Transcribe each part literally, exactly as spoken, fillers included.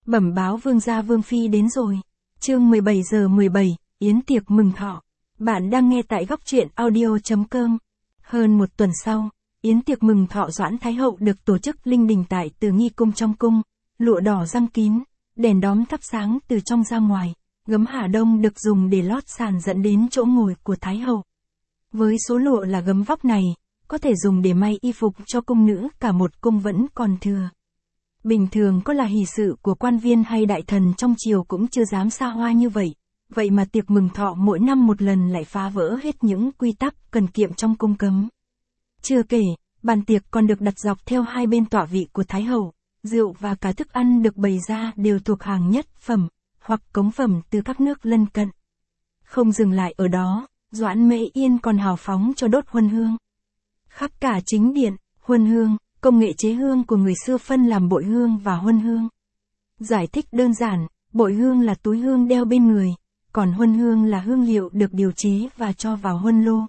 Bẩm báo vương gia vương phi đến rồi. Chương mười bảy giờ mười bảy, yến tiệc mừng thọ. Bạn đang nghe tại góc truyện audio chấm com. Hơn một tuần sau, yến tiệc mừng thọ Doãn Thái Hậu được tổ chức linh đình tại Từ Nghi Cung trong cung, lụa đỏ răng kín, đèn đóm thắp sáng từ trong ra ngoài, gấm hà đông được dùng để lót sàn dẫn đến chỗ ngồi của Thái Hậu. Với số lụa là gấm vóc này, có thể dùng để may y phục cho cung nữ cả một cung vẫn còn thừa. Bình thường có là hỷ sự của quan viên hay đại thần trong triều cũng chưa dám xa hoa như vậy, vậy mà tiệc mừng thọ mỗi năm một lần lại phá vỡ hết những quy tắc cần kiệm trong cung cấm. Chưa kể, bàn tiệc còn được đặt dọc theo hai bên tọa vị của Thái Hậu, rượu và cả thức ăn được bày ra đều thuộc hàng nhất phẩm, hoặc cống phẩm từ các nước lân cận. Không dừng lại ở đó, Doãn Mễ Yên còn hào phóng cho đốt huân hương. Khắp cả chính điện, huân hương, công nghệ chế hương của người xưa phân làm bội hương và huân hương. Giải thích đơn giản, bội hương là túi hương đeo bên người, còn huân hương là hương liệu được điều chế và cho vào huân lô.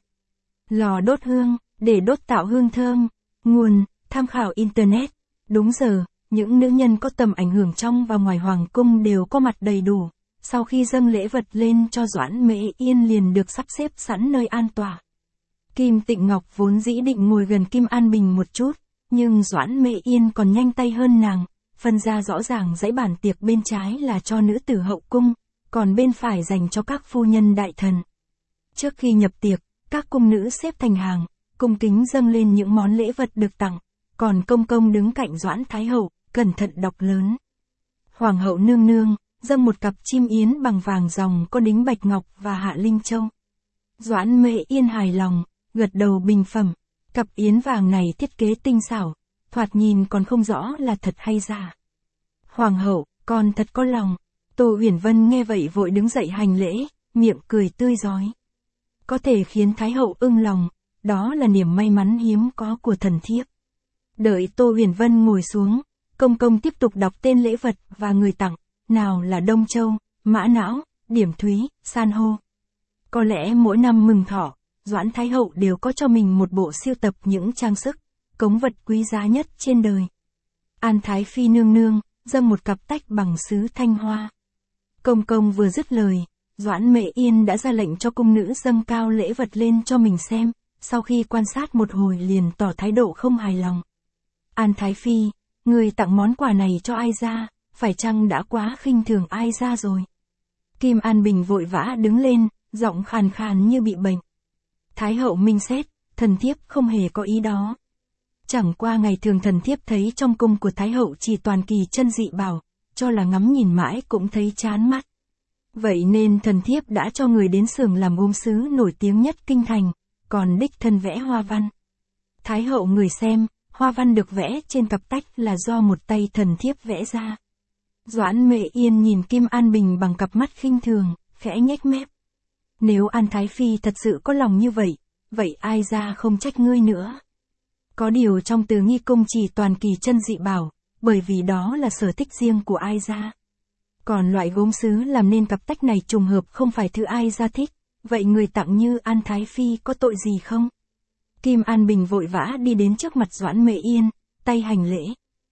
Lò đốt hương, để đốt tạo hương thơm. Nguồn, tham khảo Internet. Đúng giờ, những nữ nhân có tầm ảnh hưởng trong và ngoài hoàng cung đều có mặt đầy đủ. Sau khi dâng lễ vật lên cho Doãn Mễ Yên liền được sắp xếp sẵn nơi an tọa. Kim Tịnh Ngọc vốn dĩ định ngồi gần Kim An Bình một chút, nhưng Doãn Mễ Yên còn nhanh tay hơn nàng, phân ra rõ ràng dãy bàn tiệc bên trái là cho nữ tử hậu cung, còn bên phải dành cho các phu nhân đại thần. Trước khi nhập tiệc, các cung nữ xếp thành hàng, cung kính dâng lên những món lễ vật được tặng, còn công công đứng cạnh Doãn Thái Hậu, cẩn thận đọc lớn. Hoàng hậu nương nương, dâng một cặp chim yến bằng vàng ròng có đính bạch ngọc và hạ linh châu. Doãn Mễ Yên hài lòng, gật đầu bình phẩm. Cặp yến vàng này thiết kế tinh xảo, thoạt nhìn còn không rõ là thật hay giả. Hoàng hậu, con thật có lòng. Tô Uyển Vân nghe vậy vội đứng dậy hành lễ, miệng cười tươi rói. Có thể khiến Thái Hậu ưng lòng, đó là niềm may mắn hiếm có của thần thiếp. Đợi Tô Uyển Vân ngồi xuống, công công tiếp tục đọc tên lễ vật và người tặng, nào là Đông Châu, Mã Não, Điểm Thúy, San hô. Có lẽ mỗi năm mừng thọ, Doãn Thái Hậu đều có cho mình một bộ sưu tập những trang sức, cống vật quý giá nhất trên đời. An Thái Phi nương nương, dâng một cặp tách bằng sứ thanh hoa. Công công vừa dứt lời, Doãn Mễ Yên đã ra lệnh cho cung nữ dâng cao lễ vật lên cho mình xem, sau khi quan sát một hồi liền tỏ thái độ không hài lòng. An Thái Phi, người tặng món quà này cho ai ra, phải chăng đã quá khinh thường ai ra rồi? Kim An Bình vội vã đứng lên, giọng khàn khàn như bị bệnh. Thái Hậu minh xét, thần thiếp không hề có ý đó. Chẳng qua ngày thường thần thiếp thấy trong cung của Thái Hậu chỉ toàn kỳ chân dị bảo, cho là ngắm nhìn mãi cũng thấy chán mắt. Vậy nên thần thiếp đã cho người đến xưởng làm gốm sứ nổi tiếng nhất kinh thành, còn đích thân vẽ hoa văn. Thái Hậu người xem, hoa văn được vẽ trên cặp tách là do một tay thần thiếp vẽ ra. Doãn Mễ Yên nhìn Kim An Bình bằng cặp mắt khinh thường, khẽ nhếch mép. Nếu An Thái Phi thật sự có lòng như vậy, vậy ai ra không trách ngươi nữa. Có điều trong Từ Nghi Cung chỉ toàn kỳ chân dị bảo, bởi vì đó là sở thích riêng của ai ra. Còn loại gốm sứ làm nên cặp tách này trùng hợp không phải thứ ai ra thích, vậy người tặng như An Thái Phi có tội gì không? Kim An Bình vội vã đi đến trước mặt Doãn Mễ Yên, tay hành lễ.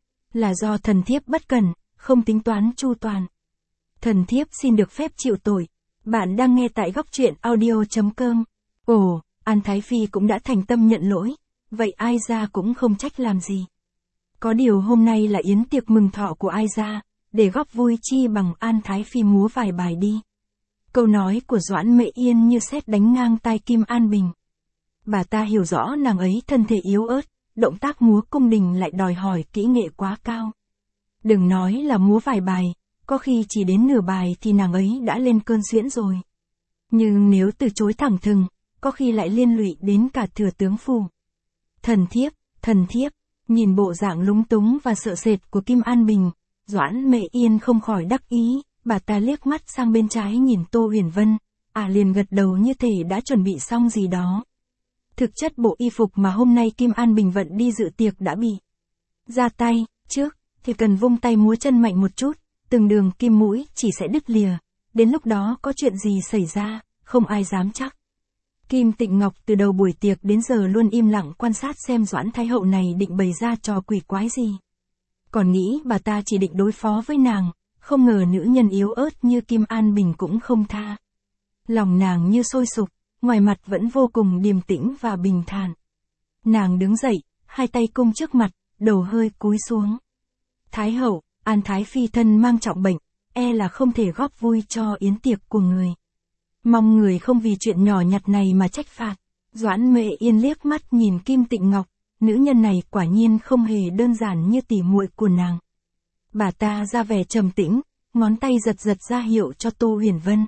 Là do thần thiếp bất cẩn, không tính toán chu toàn. Thần thiếp xin được phép chịu tội. Bạn đang nghe tại góc truyện audio chấm com. Ồ, An Thái Phi cũng đã thành tâm nhận lỗi, vậy ai ra cũng không trách làm gì. Có điều hôm nay là yến tiệc mừng thọ của ai ra, để góp vui chi bằng An Thái Phi múa vài bài đi. Câu nói của Doãn Mễ Yên như sét đánh ngang tai Kim An Bình. Bà ta hiểu rõ nàng ấy thân thể yếu ớt, động tác múa cung đình lại đòi hỏi kỹ nghệ quá cao. Đừng nói là múa vài bài, có khi chỉ đến nửa bài thì nàng ấy đã lên cơn suyễn rồi. Nhưng nếu từ chối thẳng thừng, có khi lại liên lụy đến cả thừa tướng phủ. Thần thiếp, thần thiếp, nhìn bộ dạng lúng túng và sợ sệt của Kim An Bình, Doãn Mễ Yên không khỏi đắc ý, bà ta liếc mắt sang bên trái nhìn Tô Uyển Vân, à liền gật đầu như thể đã chuẩn bị xong gì đó. Thực chất bộ y phục mà hôm nay Kim An Bình vận đi dự tiệc đã bị ra tay, trước thì cần vung tay múa chân mạnh một chút, từng đường kim mũi chỉ sẽ đứt lìa, đến lúc đó có chuyện gì xảy ra, không ai dám chắc. Kim Tịnh Ngọc từ đầu buổi tiệc đến giờ luôn im lặng quan sát xem Doãn Thái Hậu này định bày ra trò quỷ quái gì. Còn nghĩ bà ta chỉ định đối phó với nàng, không ngờ nữ nhân yếu ớt như Kim An Bình cũng không tha. Lòng nàng như sôi sục, ngoài mặt vẫn vô cùng điềm tĩnh và bình thản. Nàng đứng dậy, hai tay cung trước mặt, đầu hơi cúi xuống. Thái hậu, An Thái Phi thân mang trọng bệnh, e là không thể góp vui cho yến tiệc của người. Mong người không vì chuyện nhỏ nhặt này mà trách phạt. Doãn Mệ Yên liếc mắt nhìn Kim Tịnh Ngọc, nữ nhân này quả nhiên không hề đơn giản như tỉ muội của nàng. Bà ta ra vẻ trầm tĩnh, ngón tay giật giật ra hiệu cho Tô Huyền Vân.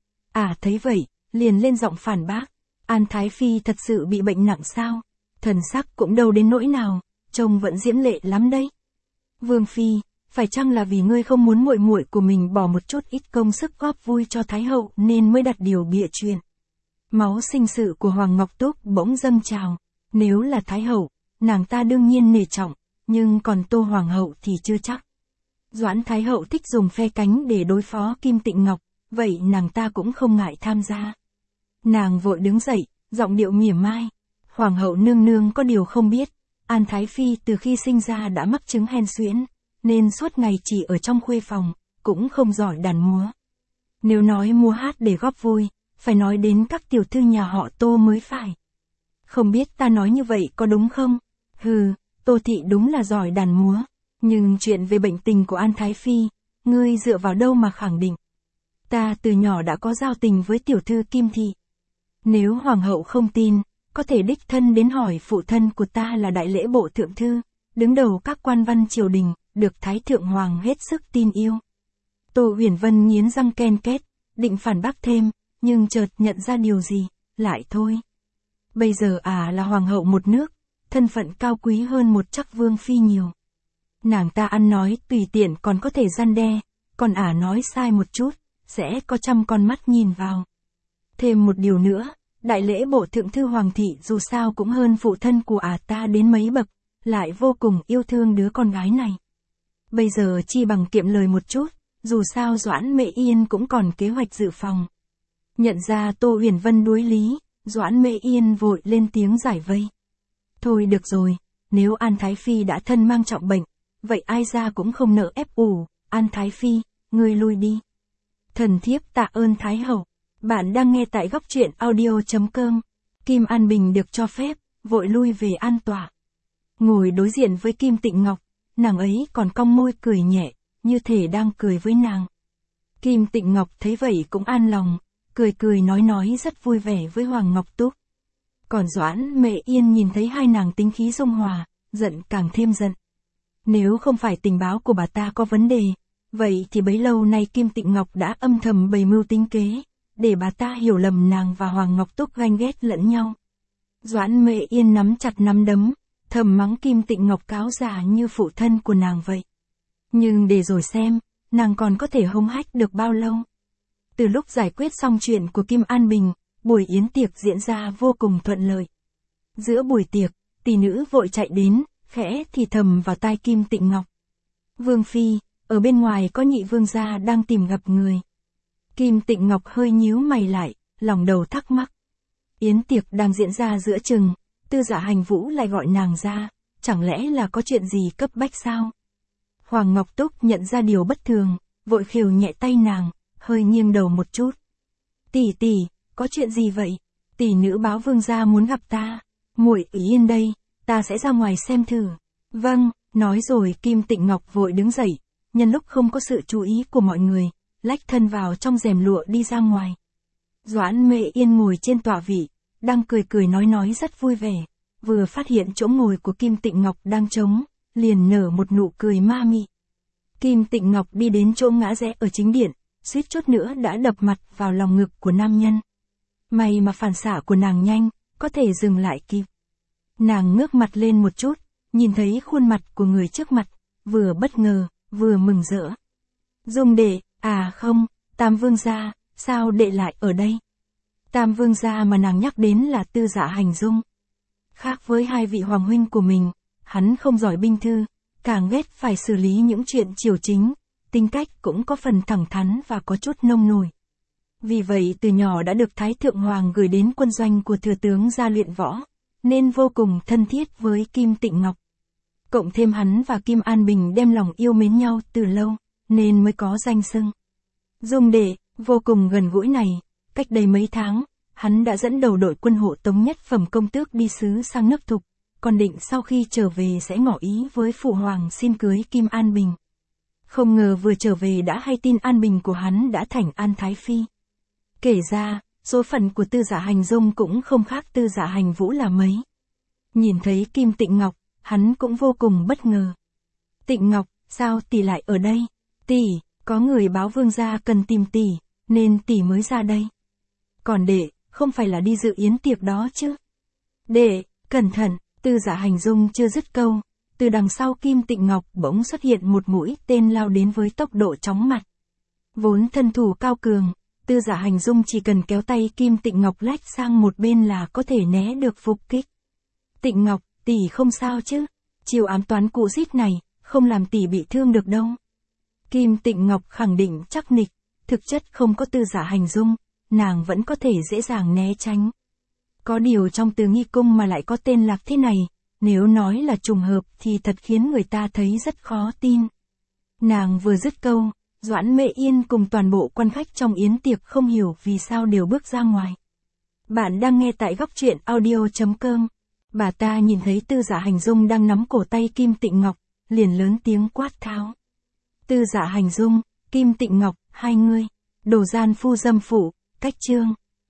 À thấy vậy, liền lên giọng phản bác. An Thái Phi thật sự bị bệnh nặng sao? Thần sắc cũng đâu đến nỗi nào, trông vẫn diễm lệ lắm đấy. Vương Phi, phải chăng là vì ngươi không muốn muội muội của mình bỏ một chút ít công sức góp vui cho Thái hậu nên mới đặt điều bịa chuyện? Máu sinh sự của Hoàng Ngọc Túc bỗng dâng trào. Nếu là Thái hậu, nàng ta đương nhiên nể trọng, nhưng còn Tô Hoàng hậu thì chưa chắc. Doãn Thái hậu thích dùng phe cánh để đối phó Kim Tịnh Ngọc, vậy nàng ta cũng không ngại tham gia. Nàng vội đứng dậy, giọng điệu mỉa mai. Hoàng hậu nương nương có điều không biết, An Thái Phi từ khi sinh ra đã mắc chứng hen suyễn, nên suốt ngày chỉ ở trong khuê phòng, cũng không giỏi đàn múa. Nếu nói múa hát để góp vui, phải nói đến các tiểu thư nhà họ Tô mới phải. Không biết ta nói như vậy có đúng không? Hừ, Tô thị đúng là giỏi đàn múa, nhưng chuyện về bệnh tình của An Thái Phi, ngươi dựa vào đâu mà khẳng định? Ta từ nhỏ đã có giao tình với tiểu thư Kim thị. Nếu hoàng hậu không tin, có thể đích thân đến hỏi phụ thân của ta là đại lễ bộ thượng thư, đứng đầu các quan văn triều đình, được Thái thượng hoàng hết sức tin yêu. Tô Huyền Vân nghiến răng ken két, định phản bác thêm, nhưng chợt nhận ra điều gì, lại thôi. Bây giờ à là hoàng hậu một nước, thân phận cao quý hơn một chắc vương phi nhiều. Nàng ta ăn nói tùy tiện còn có thể gian đe, còn ả nói sai một chút, sẽ có trăm con mắt nhìn vào. Thêm một điều nữa, đại lễ bộ thượng thư Hoàng thị dù sao cũng hơn phụ thân của ả ta đến mấy bậc, lại vô cùng yêu thương đứa con gái này. Bây giờ chi bằng kiệm lời một chút, dù sao Doãn Mệ Yên cũng còn kế hoạch dự phòng. Nhận ra Tô Huyền Vân đối lý, Doãn Mệ Yên vội lên tiếng giải vây. Thôi được rồi, nếu An Thái Phi đã thân mang trọng bệnh, vậy ai ra cũng không nỡ ép ủ. An Thái Phi, ngươi lui đi. Thần thiếp tạ ơn Thái hậu. Bạn đang nghe tại góc truyện audio chấm com. Kim An Bình được cho phép, vội lui về an tọa. Ngồi đối diện với Kim Tịnh Ngọc, nàng ấy còn cong môi cười nhẹ, như thể đang cười với nàng. Kim Tịnh Ngọc thấy vậy cũng an lòng, cười cười nói nói rất vui vẻ với Hoàng Ngọc Túc. Còn Doãn Mệ Yên nhìn thấy hai nàng tính khí dung hòa, giận càng thêm giận. Nếu không phải tình báo của bà ta có vấn đề, vậy thì bấy lâu nay Kim Tịnh Ngọc đã âm thầm bày mưu tính kế, để bà ta hiểu lầm nàng và Hoàng Ngọc Túc ganh ghét lẫn nhau. Doãn Mệ Yên nắm chặt nắm đấm, thầm mắng Kim Tịnh Ngọc cáo già như phụ thân của nàng vậy. Nhưng để rồi xem, nàng còn có thể hống hách được bao lâu. Từ lúc giải quyết xong chuyện của Kim An Bình, buổi yến tiệc diễn ra vô cùng thuận lợi. Giữa buổi tiệc, tỷ nữ vội chạy đến, khẽ thì thầm vào tai Kim Tịnh Ngọc. Vương Phi, ở bên ngoài có nhị vương gia đang tìm gặp người. Kim Tịnh Ngọc hơi nhíu mày lại, lòng đầu thắc mắc. Yến tiệc đang diễn ra giữa chừng, Tư Dạ Hành Vũ lại gọi nàng ra, chẳng lẽ là có chuyện gì cấp bách sao? Hoàng Ngọc Túc nhận ra điều bất thường, vội khều nhẹ tay nàng, hơi nghiêng đầu một chút. Tỷ tỷ, có chuyện gì vậy? Tỷ nữ báo vương gia muốn gặp ta. Muội ý yên đây, ta sẽ ra ngoài xem thử. Vâng, nói rồi Kim Tịnh Ngọc vội đứng dậy, nhân lúc không có sự chú ý của mọi người, lách thân vào trong rèm lụa đi ra ngoài. Doãn Mệ Yên ngồi trên tọa vị, đang cười cười nói nói rất vui vẻ, vừa phát hiện chỗ ngồi của Kim Tịnh Ngọc đang trống, liền nở một nụ cười ma mị. Kim Tịnh Ngọc đi đến chỗ ngã rẽ ở chính điện, suýt chút nữa đã đập mặt vào lòng ngực của nam nhân. May mà phản xạ của nàng nhanh, có thể dừng lại kịp. Nàng ngước mặt lên một chút, nhìn thấy khuôn mặt của người trước mặt, vừa bất ngờ, vừa mừng rỡ. Dung đệ, à không, Tam vương gia, sao đệ lại ở đây? Tam vương gia mà nàng nhắc đến là Tư Dạ Hành Dung. Khác với hai vị hoàng huynh của mình, hắn không giỏi binh thư, càng ghét phải xử lý những chuyện triều chính, tính cách cũng có phần thẳng thắn và có chút nông nổi. Vì vậy từ nhỏ đã được Thái Thượng Hoàng gửi đến quân doanh của thừa tướng ra luyện võ, nên vô cùng thân thiết với Kim Tịnh Ngọc. Cộng thêm hắn và Kim An Bình đem lòng yêu mến nhau từ lâu, nên mới có danh xưng. Dung đệ, vô cùng gần gũi này, cách đây mấy tháng, hắn đã dẫn đầu đội quân hộ tống nhất phẩm công tước đi sứ sang nước Thục, còn định sau khi trở về sẽ ngỏ ý với phụ hoàng xin cưới Kim An Bình. Không ngờ vừa trở về đã hay tin An Bình của hắn đã thành An Thái Phi. Kể ra, số phận của Tư Giả Hành Dung cũng không khác Tư Giả Hành Vũ là mấy. Nhìn thấy Kim Tịnh Ngọc, hắn cũng vô cùng bất ngờ. Tịnh Ngọc, sao tỷ lại ở đây? Tỷ, có người báo vương gia cần tìm tỷ, nên tỷ mới ra đây. Còn đệ, không phải là đi dự yến tiệc đó chứ? Đệ, cẩn thận, Tư Giả Hành Dung chưa dứt câu, từ đằng sau Kim Tịnh Ngọc bỗng xuất hiện một mũi tên lao đến với tốc độ chóng mặt. Vốn thân thủ cao cường, Tư Giả Hành Dung chỉ cần kéo tay Kim Tịnh Ngọc lách sang một bên là có thể né được phục kích. Tịnh Ngọc, tỷ không sao chứ? Chiêu ám toán cụ rít này, không làm tỷ bị thương được đâu. Kim Tịnh Ngọc khẳng định chắc nịch, thực chất không có Tư Giả Hành Dung, nàng vẫn có thể dễ dàng né tránh. Có điều trong Từ Nghi Cung mà lại có tên Lạc thế này, nếu nói là trùng hợp thì thật khiến người ta thấy rất khó tin. Nàng vừa dứt câu, Doãn Mễ Yên cùng toàn bộ quan khách trong yến tiệc không hiểu vì sao đều bước ra ngoài. Bạn đang nghe tại góc truyện audio chấm com. Bà ta nhìn thấy Tư Giả Hành Dung đang nắm cổ tay Kim Tịnh Ngọc, liền lớn tiếng quát tháo. Tư Giả Hành Dung, Kim Tịnh Ngọc, hai ngươi, đồ gian phu dâm phụ, cách chương.